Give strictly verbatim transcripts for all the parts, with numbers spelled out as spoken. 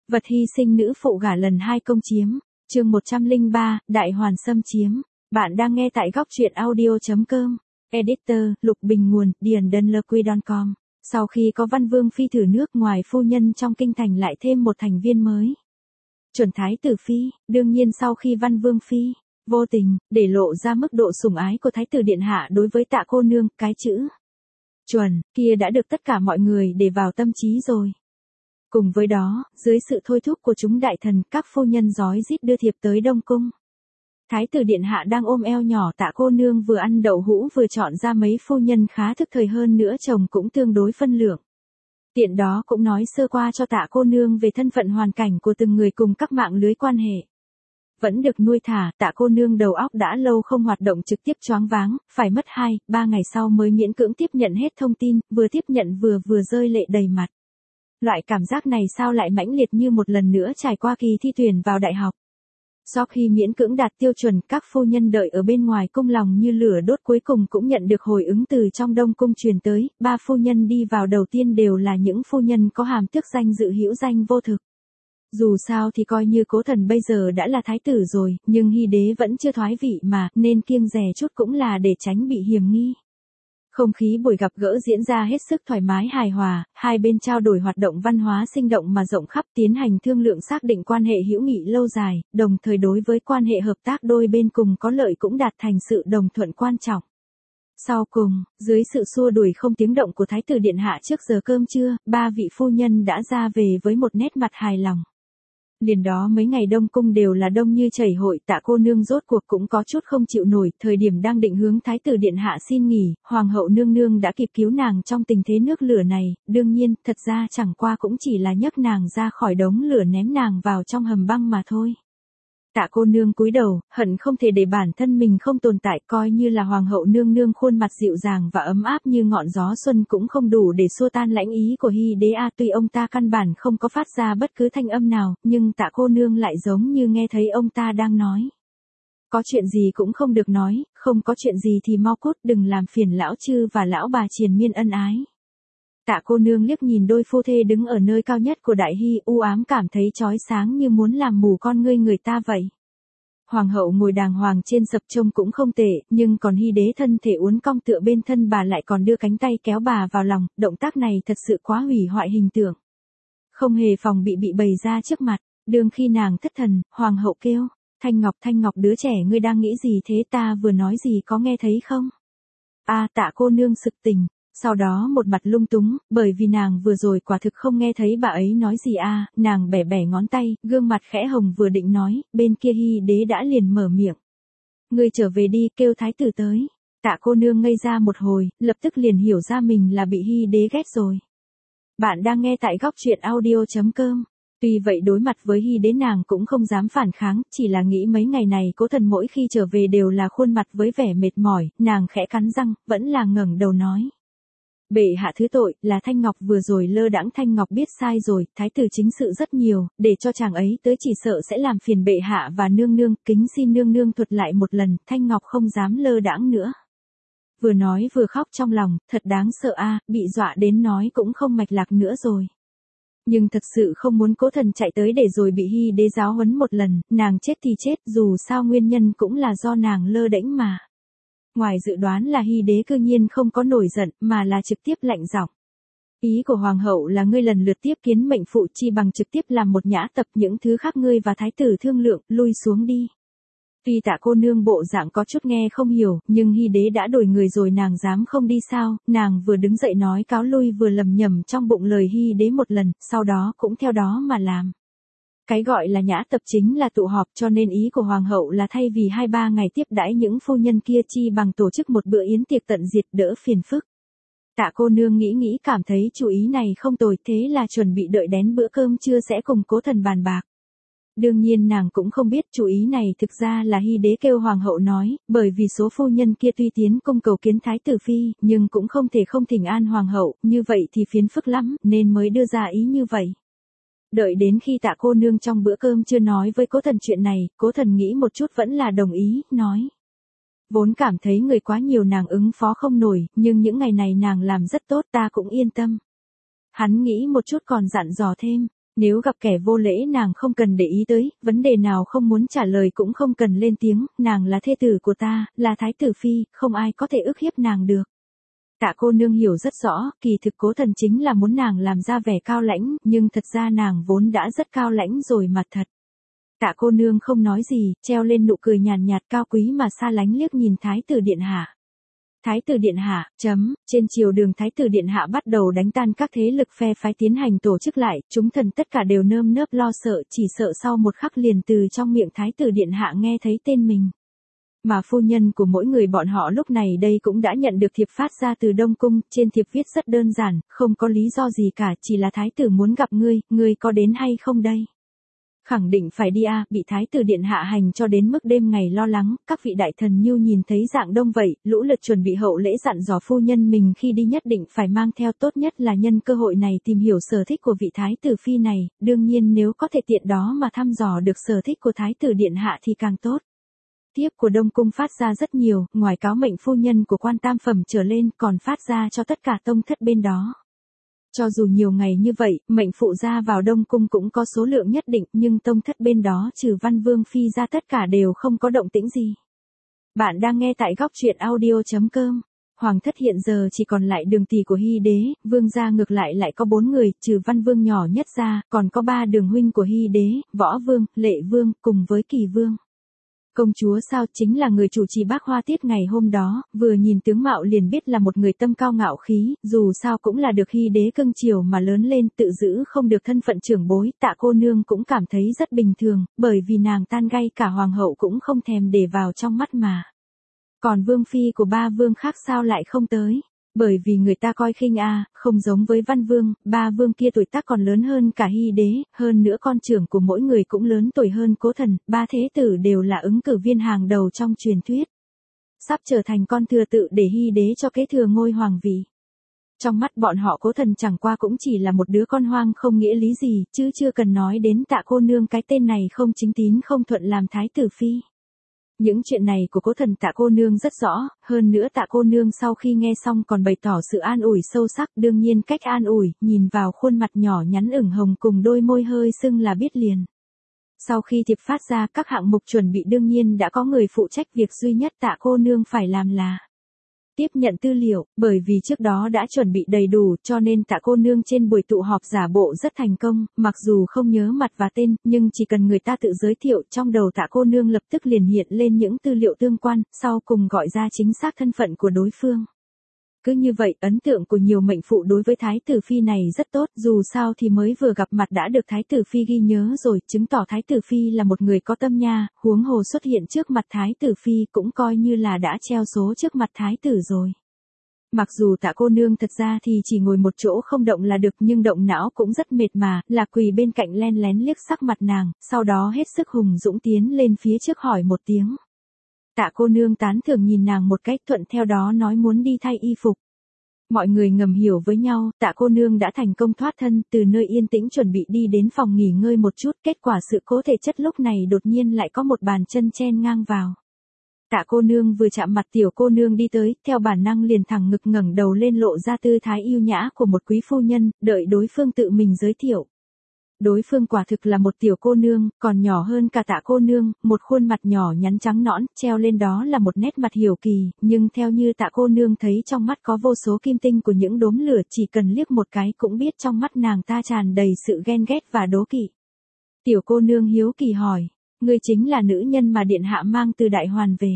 Vật hy sinh nữ phụ gả lần hai công chiếm, chương một trăm lẻ ba, Đại Hoàn xâm chiếm. Bạn đang nghe tại góc truyện audio.com. Editor, Lục Bình nguồn, điền đơn lơ quy chấm com. Sau khi có Văn Vương Phi thử nước, ngoài phu nhân trong kinh thành lại thêm một thành viên mới. Chuẩn Thái tử Phi. Đương nhiên sau khi Văn Vương Phi vô tình để lộ ra mức độ sủng ái của Thái tử điện hạ đối với Tạ cô nương, cái chữ chuẩn kia đã được tất cả mọi người để vào tâm trí rồi. Cùng với đó, dưới sự thôi thúc của chúng đại thần, các phu nhân rói rít đưa thiệp tới Đông Cung. Thái tử điện hạ đang ôm eo nhỏ Tạ cô nương vừa ăn đậu hũ vừa chọn ra mấy phu nhân khá thức thời, hơn nữa chồng cũng tương đối phân lượng. Tiện đó cũng nói sơ qua cho Tạ cô nương về thân phận hoàn cảnh của từng người cùng các mạng lưới quan hệ. Vẫn được nuôi thả, Tạ cô nương đầu óc đã lâu không hoạt động trực tiếp, choáng váng, phải mất hai, ba ngày sau mới miễn cưỡng tiếp nhận hết thông tin, vừa tiếp nhận vừa vừa rơi lệ đầy mặt. Loại cảm giác này sao lại mãnh liệt như một lần nữa trải qua kỳ thi tuyển vào đại học. Sau khi miễn cưỡng đạt tiêu chuẩn, các phu nhân đợi ở bên ngoài cung lòng như lửa đốt cuối cùng cũng nhận được hồi ứng từ trong Đông Cung truyền tới. Ba phu nhân đi vào đầu tiên đều là những phu nhân có hàm tước danh dự hữu danh vô thực. Dù sao thì coi như Cố Thần bây giờ đã là thái tử rồi, nhưng Hy đế vẫn chưa thoái vị mà, nên kiêng dè chút cũng là để tránh bị hiềm nghi. Không khí buổi gặp gỡ diễn ra hết sức thoải mái hài hòa, hai bên trao đổi hoạt động văn hóa sinh động mà rộng khắp, tiến hành thương lượng xác định quan hệ hữu nghị lâu dài, đồng thời đối với quan hệ hợp tác đôi bên cùng có lợi cũng đạt thành sự đồng thuận quan trọng. Sau cùng, dưới sự xua đuổi không tiếng động của Thái tử điện hạ trước giờ cơm trưa, ba vị phu nhân đã ra về với một nét mặt hài lòng. Liền đó mấy ngày Đông Cung đều là đông như chảy hội, Tạ cô nương rốt cuộc cũng có chút không chịu nổi, thời điểm đang định hướng Thái tử điện hạ xin nghỉ, Hoàng hậu nương nương đã kịp cứu nàng trong tình thế nước lửa này. Đương nhiên, thật ra chẳng qua cũng chỉ là nhấc nàng ra khỏi đống lửa ném nàng vào trong hầm băng mà thôi. Tạ cô nương cúi đầu, hận không thể để bản thân mình không tồn tại, coi như là Hoàng hậu nương nương khuôn mặt dịu dàng và ấm áp như ngọn gió xuân cũng không đủ để xua tan lãnh ý của Hy đế a. Tuy ông ta căn bản không có phát ra bất cứ thanh âm nào, nhưng Tạ cô nương lại giống như nghe thấy ông ta đang nói. Có chuyện gì cũng không được nói, không có chuyện gì thì mau cút, đừng làm phiền lão chư và lão bà triền miên ân ái. Tạ cô nương liếc nhìn đôi phu thê đứng ở nơi cao nhất của đại hy, u ám cảm thấy chói sáng như muốn làm mù con ngươi người ta vậy. Hoàng hậu ngồi đàng hoàng trên sập trông cũng không tệ, nhưng còn Hy đế thân thể uốn cong tựa bên thân bà lại còn đưa cánh tay kéo bà vào lòng, động tác này thật sự quá hủy hoại hình tượng. Không hề phòng bị bị bày ra trước mặt, đương khi nàng thất thần, Hoàng hậu kêu, Thanh Ngọc Thanh Ngọc đứa trẻ ngươi đang nghĩ gì thế, ta vừa nói gì có nghe thấy không? A à, Tạ cô nương sực tỉnh. Sau đó một mặt lung túng, bởi vì nàng vừa rồi quả thực không nghe thấy bà ấy nói gì a. À, nàng bẻ bẻ ngón tay, gương mặt khẽ hồng, vừa định nói, bên kia Hy đế đã liền mở miệng. Ngươi trở về đi, kêu thái tử tới. Tạ cô nương ngây ra một hồi, lập tức liền hiểu ra mình là bị Hy đế ghét rồi. Bạn đang nghe tại góc truyện audio.com. Tuy vậy đối mặt với Hy đế nàng cũng không dám phản kháng, chỉ là nghĩ mấy ngày này Cố Thần mỗi khi trở về đều là khuôn mặt với vẻ mệt mỏi, nàng khẽ cắn răng, vẫn là ngẩng đầu nói. Bệ hạ thứ tội, là Thanh Ngọc vừa rồi lơ đãng, Thanh Ngọc biết sai rồi, thái tử chính sự rất nhiều, để cho chàng ấy tới chỉ sợ sẽ làm phiền bệ hạ và nương nương, kính xin nương nương thuật lại một lần, Thanh Ngọc không dám lơ đãng nữa. Vừa nói vừa khóc trong lòng, thật đáng sợ a, bị dọa đến nói cũng không mạch lạc nữa rồi. Nhưng thật sự không muốn Cố Thần chạy tới để rồi bị Hy đế giáo huấn một lần, nàng chết thì chết, dù sao nguyên nhân cũng là do nàng lơ đễnh mà. Ngoài dự đoán là Hy đế cư nhiên không có nổi giận, mà là trực tiếp lạnh giọng. Ý của Hoàng hậu là ngươi lần lượt tiếp kiến mệnh phụ, chi bằng trực tiếp làm một nhã tập, những thứ khác ngươi và thái tử thương lượng, lui xuống đi. Tuy Tạ cô nương bộ dạng có chút nghe không hiểu, nhưng Hy đế đã đổi người rồi nàng dám không đi sao, nàng vừa đứng dậy nói cáo lui vừa lầm nhầm trong bụng lời Hy đế một lần, sau đó cũng theo đó mà làm. Cái gọi là nhã tập chính là tụ họp, cho nên ý của Hoàng hậu là thay vì hai ba ngày tiếp đãi những phu nhân kia chi bằng tổ chức một bữa yến tiệc tận diệt, đỡ phiền phức. Tạ cô nương nghĩ nghĩ cảm thấy chủ ý này không tồi, thế là chuẩn bị đợi đến bữa cơm trưa sẽ cùng Cố Thần bàn bạc. Đương nhiên nàng cũng không biết chủ ý này thực ra là Hy đế kêu Hoàng hậu nói, bởi vì số phu nhân kia tuy tiến cung cầu kiến Thái tử Phi, nhưng cũng không thể không thỉnh an Hoàng hậu, như vậy thì phiền phức lắm, nên mới đưa ra ý như vậy. Đợi đến khi Tạ cô nương trong bữa cơm chưa nói với Cố Thần chuyện này, Cố Thần nghĩ một chút vẫn là đồng ý, nói. Vốn cảm thấy người quá nhiều nàng ứng phó không nổi, nhưng những ngày này nàng làm rất tốt, ta cũng yên tâm. Hắn nghĩ một chút còn dặn dò thêm, Nếu gặp kẻ vô lễ nàng không cần để ý tới, vấn đề nào không muốn trả lời cũng không cần lên tiếng, nàng là thê tử của ta, là thái tử phi, không ai có thể ức hiếp nàng được. Tạ cô nương hiểu rất rõ, kỳ thực Cố Thần chính là muốn nàng làm ra vẻ cao lãnh, nhưng thật ra nàng vốn đã rất cao lãnh rồi mà thật. Tạ cô nương không nói gì, treo lên nụ cười nhàn nhạt cao quý mà xa lánh liếc nhìn thái tử điện hạ. Thái tử điện hạ, chấm, trên triều đường thái tử điện hạ bắt đầu đánh tan các thế lực phe phái tiến hành tổ chức lại, chúng thần tất cả đều nơm nớp lo sợ, chỉ sợ sau một khắc liền từ trong miệng thái tử điện hạ nghe thấy tên mình. Mà phu nhân của mỗi người bọn họ lúc này đây cũng đã nhận được thiệp phát ra từ Đông Cung, trên thiệp viết rất đơn giản, không có lý do gì cả, chỉ là thái tử muốn gặp ngươi, ngươi có đến hay không đây? Khẳng định phải đi a, bị thái tử điện hạ hành cho đến mức đêm ngày lo lắng, các vị đại thần nhiêu nhìn thấy dạng đông vậy, lũ lượt chuẩn bị hậu lễ dặn dò phu nhân mình khi đi nhất định phải mang theo, tốt nhất là nhân cơ hội này tìm hiểu sở thích của vị thái tử phi này, đương nhiên nếu có thể tiện đó mà thăm dò được sở thích của thái tử điện hạ thì càng tốt. Tiếp của Đông Cung phát ra rất nhiều, ngoài cáo mệnh phu nhân của quan tam phẩm trở lên còn phát ra cho tất cả tông thất bên đó. Cho dù nhiều ngày như vậy, mệnh phụ ra vào Đông Cung cũng có số lượng nhất định, nhưng tông thất bên đó trừ Văn Vương Phi ra tất cả đều không có động tĩnh gì. Bạn đang nghe tại góc truyện audio chấm com. Hoàng thất hiện giờ chỉ còn lại đường tỷ của Hy đế, Vương gia ngược lại lại có bốn người, trừ Văn Vương nhỏ nhất ra, còn có ba đường huynh của Hy đế, Võ Vương, Lệ Vương, cùng với Kỳ Vương. Công chúa sao chính là người chủ trì bác hoa tiết ngày hôm đó, vừa nhìn tướng mạo liền biết là một người tâm cao ngạo khí, dù sao cũng là được Hy đế cưng chiều mà lớn lên, tự giữ không được thân phận trưởng bối, Tạ cô nương cũng cảm thấy rất bình thường, bởi vì nàng tan gay cả hoàng hậu cũng không thèm để vào trong mắt mà. Còn vương phi của ba vương khác sao lại không tới? Bởi vì người ta coi khinh a, không giống với Văn Vương, ba vương kia tuổi tác còn lớn hơn cả Hy đế, hơn nữa con trưởng của mỗi người cũng lớn tuổi hơn Cố Thần, ba thế tử đều là ứng cử viên hàng đầu trong truyền thuyết. Sắp trở thành con thừa tự để Hy đế cho kế thừa ngôi hoàng vị. Trong mắt bọn họ Cố Thần chẳng qua cũng chỉ là một đứa con hoang không nghĩa lý gì, chứ chưa cần nói đến Tạ cô nương cái tên này không chính tín không thuận làm thái tử phi. Những chuyện này của Cố Thần Tạ cô nương rất rõ, hơn nữa Tạ cô nương sau khi nghe xong còn bày tỏ sự an ủi sâu sắc, đương nhiên cách an ủi, nhìn vào khuôn mặt nhỏ nhắn ửng hồng cùng đôi môi hơi sưng là biết liền. Sau khi thiệp phát ra, các hạng mục chuẩn bị đương nhiên đã có người phụ trách, việc duy nhất Tạ cô nương phải làm là tiếp nhận tư liệu, bởi vì trước đó đã chuẩn bị đầy đủ, cho nên Tạ cô nương trên buổi tụ họp giả bộ rất thành công, mặc dù không nhớ mặt và tên, nhưng chỉ cần người ta tự giới thiệu, trong đầu Tạ cô nương lập tức liền hiện lên những tư liệu tương quan, sau cùng gọi ra chính xác thân phận của đối phương. Cứ như vậy, ấn tượng của nhiều mệnh phụ đối với thái tử phi này rất tốt, dù sao thì mới vừa gặp mặt đã được thái tử phi ghi nhớ rồi, chứng tỏ thái tử phi là một người có tâm nha, huống hồ xuất hiện trước mặt thái tử phi cũng coi như là đã treo số trước mặt thái tử rồi. Mặc dù Tạ cô nương thật ra thì chỉ ngồi một chỗ không động là được, nhưng động não cũng rất mệt mà, là quỳ bên cạnh len lén liếc sắc mặt nàng, sau đó hết sức hùng dũng tiến lên phía trước hỏi một tiếng. Tạ cô nương tán thưởng nhìn nàng một cách, thuận theo đó nói muốn đi thay y phục. Mọi người ngầm hiểu với nhau, Tạ cô nương đã thành công thoát thân, từ nơi yên tĩnh chuẩn bị đi đến phòng nghỉ ngơi một chút, kết quả sự cố thể chất lúc này đột nhiên lại có một bàn chân chen ngang vào. Tạ cô nương vừa chạm mặt tiểu cô nương đi tới, theo bản năng liền thẳng ngực ngẩng đầu lên lộ ra tư thái yêu nhã của một quý phu nhân, đợi đối phương tự mình giới thiệu. Đối phương quả thực là một tiểu cô nương, còn nhỏ hơn cả Tạ cô nương, một khuôn mặt nhỏ nhắn trắng nõn, treo lên đó là một nét mặt hiểu kỳ, nhưng theo như Tạ cô nương thấy trong mắt có vô số kim tinh của những đốm lửa, chỉ cần liếc một cái cũng biết trong mắt nàng ta tràn đầy sự ghen ghét và đố kỵ. Tiểu cô nương hiếu kỳ hỏi, ngươi chính là nữ nhân mà điện hạ mang từ Đại Hoàn về.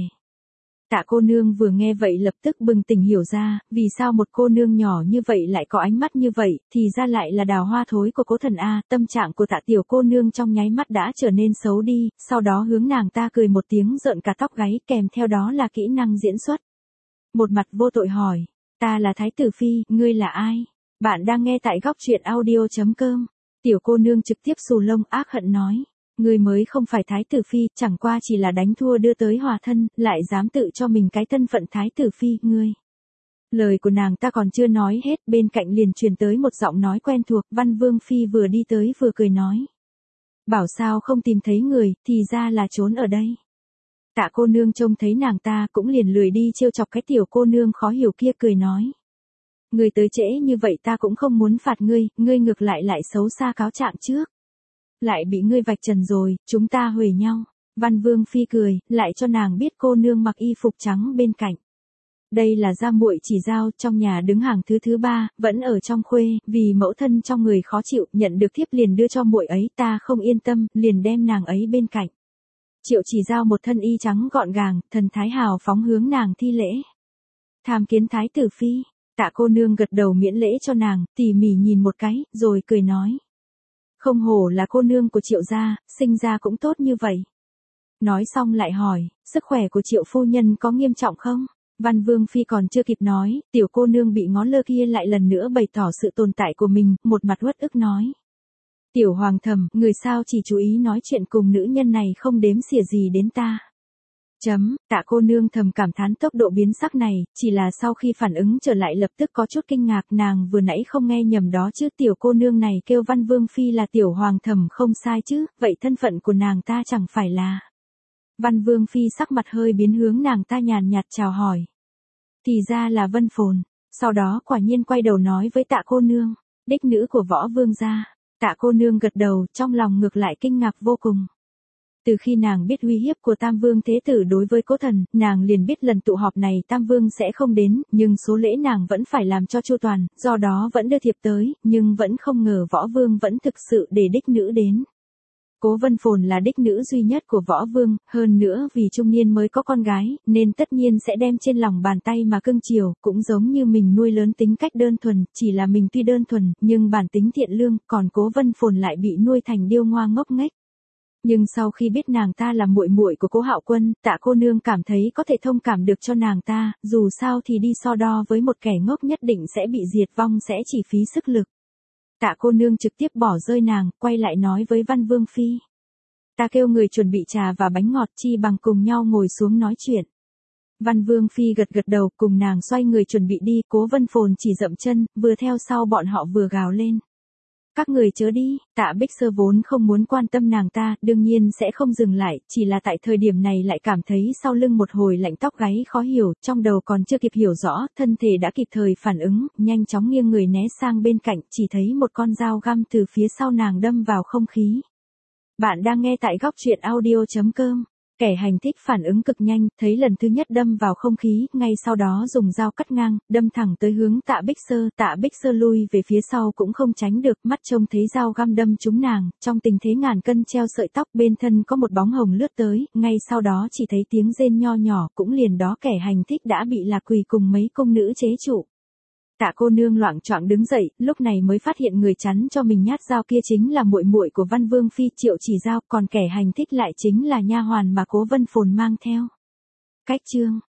Tạ cô nương vừa nghe vậy lập tức bừng tỉnh hiểu ra, vì sao một cô nương nhỏ như vậy lại có ánh mắt như vậy, thì ra lại là đào hoa thối của Cố Thần a. Tâm trạng của Tạ tiểu cô nương trong nháy mắt đã trở nên xấu đi, sau đó hướng nàng ta cười một tiếng rợn cả tóc gáy, kèm theo đó là kỹ năng diễn xuất. Một mặt vô tội hỏi, ta là thái tử phi, ngươi là ai? Bạn đang nghe tại góc truyện audio chấm com. Tiểu cô nương trực tiếp xù lông ác hận nói. Ngươi mới không phải thái tử phi, chẳng qua chỉ là đánh thua đưa tới hòa thân, lại dám tự cho mình cái thân phận thái tử phi, ngươi. Lời của nàng ta còn chưa nói hết, bên cạnh liền truyền tới một giọng nói quen thuộc, Văn Vương Phi vừa đi tới vừa cười nói. Bảo sao không tìm thấy người, thì ra là trốn ở đây. Tạ cô nương trông thấy nàng ta cũng liền lười đi trêu chọc cái tiểu cô nương khó hiểu kia, cười nói. Ngươi tới trễ như vậy ta cũng không muốn phạt ngươi, ngươi ngược lại lại xấu xa cáo trạng trước. Lại bị ngươi vạch trần rồi, chúng ta huề nhau. Văn Vương Phi cười, lại cho nàng biết cô nương mặc y phục trắng bên cạnh. Đây là gia muội chỉ giao, trong nhà đứng hàng thứ thứ ba, vẫn ở trong khuê, vì mẫu thân trong người khó chịu, nhận được thiếp liền đưa cho muội ấy, ta không yên tâm, liền đem nàng ấy bên cạnh. Triệu chỉ giao một thân y trắng gọn gàng, thần thái hào phóng hướng nàng thi lễ. Tham kiến thái tử phi, Tạ cô nương gật đầu miễn lễ cho nàng, tỉ mỉ nhìn một cái, rồi cười nói. Không hổ là cô nương của Triệu gia, sinh ra cũng tốt như vậy. Nói xong lại hỏi, sức khỏe của Triệu phu nhân có nghiêm trọng không? Văn Vương Phi còn chưa kịp nói, tiểu cô nương bị ngó lơ kia lại lần nữa bày tỏ sự tồn tại của mình, một mặt uất ức nói. Tiểu hoàng thầm, người sao chỉ chú ý nói chuyện cùng nữ nhân này không đếm xỉa gì đến ta. Chấm, Tạ cô nương thầm cảm thán tốc độ biến sắc này, chỉ là sau khi phản ứng trở lại lập tức có chút kinh ngạc, nàng vừa nãy không nghe nhầm đó chứ, tiểu cô nương này kêu Văn Vương Phi là tiểu hoàng thầm không sai chứ, vậy thân phận của nàng ta chẳng phải là. Văn Vương Phi sắc mặt hơi biến hướng nàng ta nhàn nhạt chào hỏi. Thì ra là Vân Phồn, sau đó quả nhiên quay đầu nói với Tạ cô nương, đích nữ của Võ Vương gia. Tạ cô nương gật đầu, trong lòng ngược lại kinh ngạc vô cùng. Từ khi nàng biết uy hiếp của Tam Vương Thế Tử đối với Cố Thần, nàng liền biết lần tụ họp này Tam Vương sẽ không đến, nhưng số lễ nàng vẫn phải làm cho chu toàn, do đó vẫn đưa thiệp tới, nhưng vẫn không ngờ Võ Vương vẫn thực sự để đích nữ đến. Cố Vân Phồn là đích nữ duy nhất của Võ Vương, hơn nữa vì trung niên mới có con gái, nên tất nhiên sẽ đem trên lòng bàn tay mà cưng chiều, cũng giống như mình nuôi lớn tính cách đơn thuần, chỉ là mình tuy đơn thuần, nhưng bản tính thiện lương, còn Cố Vân Phồn lại bị nuôi thành điêu ngoa ngốc nghếch. Nhưng sau khi biết nàng ta là muội muội của Cố Hạo Quân, Tạ cô nương cảm thấy có thể thông cảm được cho nàng ta, dù sao thì đi so đo với một kẻ ngốc nhất định sẽ bị diệt vong sẽ chỉ phí sức lực. Tạ cô nương trực tiếp bỏ rơi nàng, quay lại nói với Văn Vương Phi. Ta kêu người chuẩn bị trà và bánh ngọt chi bằng cùng nhau ngồi xuống nói chuyện. Văn Vương Phi gật gật đầu cùng nàng xoay người chuẩn bị đi, Cố Vân Phồn chỉ dậm chân, vừa theo sau bọn họ vừa gào lên. Các người chớ đi, Tạ Bích Sơ vốn không muốn quan tâm nàng ta, đương nhiên sẽ không dừng lại, chỉ là tại thời điểm này lại cảm thấy sau lưng một hồi lạnh tóc gáy khó hiểu, trong đầu còn chưa kịp hiểu rõ, thân thể đã kịp thời phản ứng, nhanh chóng nghiêng người né sang bên cạnh, chỉ thấy một con dao găm từ phía sau nàng đâm vào không khí. Bạn đang nghe tại góc truyện audio chấm com. Kẻ hành thích phản ứng cực nhanh, thấy lần thứ nhất đâm vào không khí, ngay sau đó dùng dao cắt ngang, đâm thẳng tới hướng Tạ Bích Sơ, Tạ Bích Sơ lui về phía sau cũng không tránh được, mắt trông thấy dao găm đâm trúng nàng, trong tình thế ngàn cân treo sợi tóc, bên thân có một bóng hồng lướt tới, ngay sau đó chỉ thấy tiếng rên nho nhỏ, cũng liền đó kẻ hành thích đã bị lạc quỳ cùng mấy cung nữ chế trụ. Tạ cô nương loạng choạng đứng dậy, lúc này mới phát hiện người chắn cho mình nhát dao kia chính là muội muội của Văn Vương Phi Triệu Chỉ Giao, còn kẻ hành thích lại chính là nha hoàn mà Cố Vân Phồn mang theo. Cách chương